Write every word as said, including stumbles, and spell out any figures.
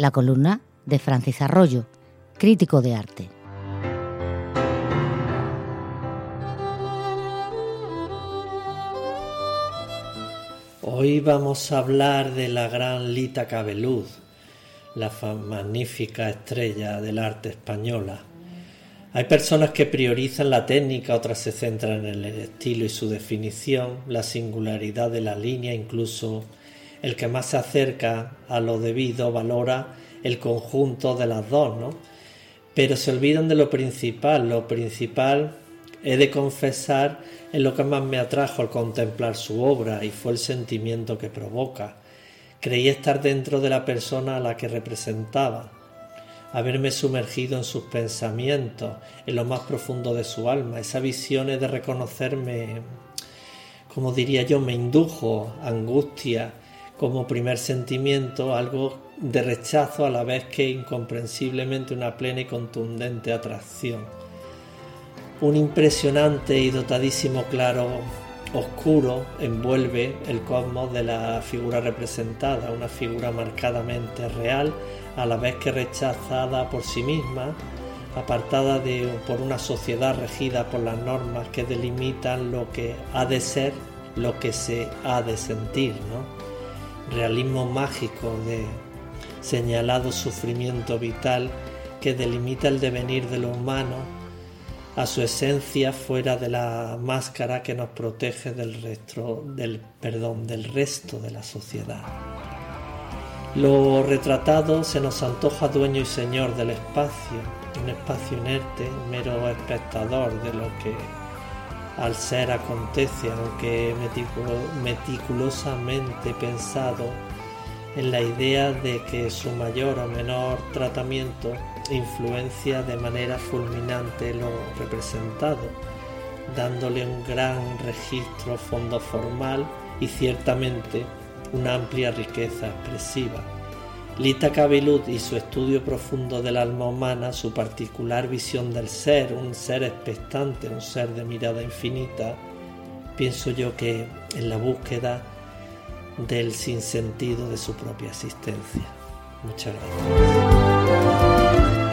la columna de Francis Arroyo, crítico de arte. Hoy vamos a hablar de la gran Lita Cabelud, la magnífica estrella del arte española. Hay personas que priorizan la técnica, otras se centran en el estilo y su definición, la singularidad de la línea, incluso el que más se acerca a lo debido valora el conjunto de las dos, ¿no? Pero se olvidan de lo principal. Lo principal, he de confesar, es lo que más me atrajo al contemplar su obra, y fue el sentimiento que provoca. Creí estar dentro de la persona a la que representaba, haberme sumergido en sus pensamientos, en lo más profundo de su alma. Esa visión de reconocerme, como diría yo, me indujo angustia como primer sentimiento, algo de rechazo a la vez que incomprensiblemente una plena y contundente atracción. Un impresionante y dotadísimo claro oscuro envuelve el cosmos de la figura representada, una figura marcadamente real, a la vez que rechazada por sí misma, apartada de, por una sociedad regida por las normas que delimitan lo que ha de ser, lo que se ha de sentir, ¿no? Realismo mágico de señalado sufrimiento vital que delimita el devenir de lo humano a su esencia fuera de la máscara que nos protege del resto, del, perdón, del resto de la sociedad. Lo retratado se nos antoja dueño y señor del espacio, un espacio inerte, mero espectador de lo que al ser acontece, aunque meticulosamente pensado en la idea de que su mayor o menor tratamiento influencia de manera fulminante lo representado, dándole un gran registro fondo formal y ciertamente una amplia riqueza expresiva. Lita Cabelud y su estudio profundo del alma humana, su particular visión del ser, un ser expectante, un ser de mirada infinita, pienso yo que en la búsqueda del sinsentido de su propia existencia. Muchas gracias.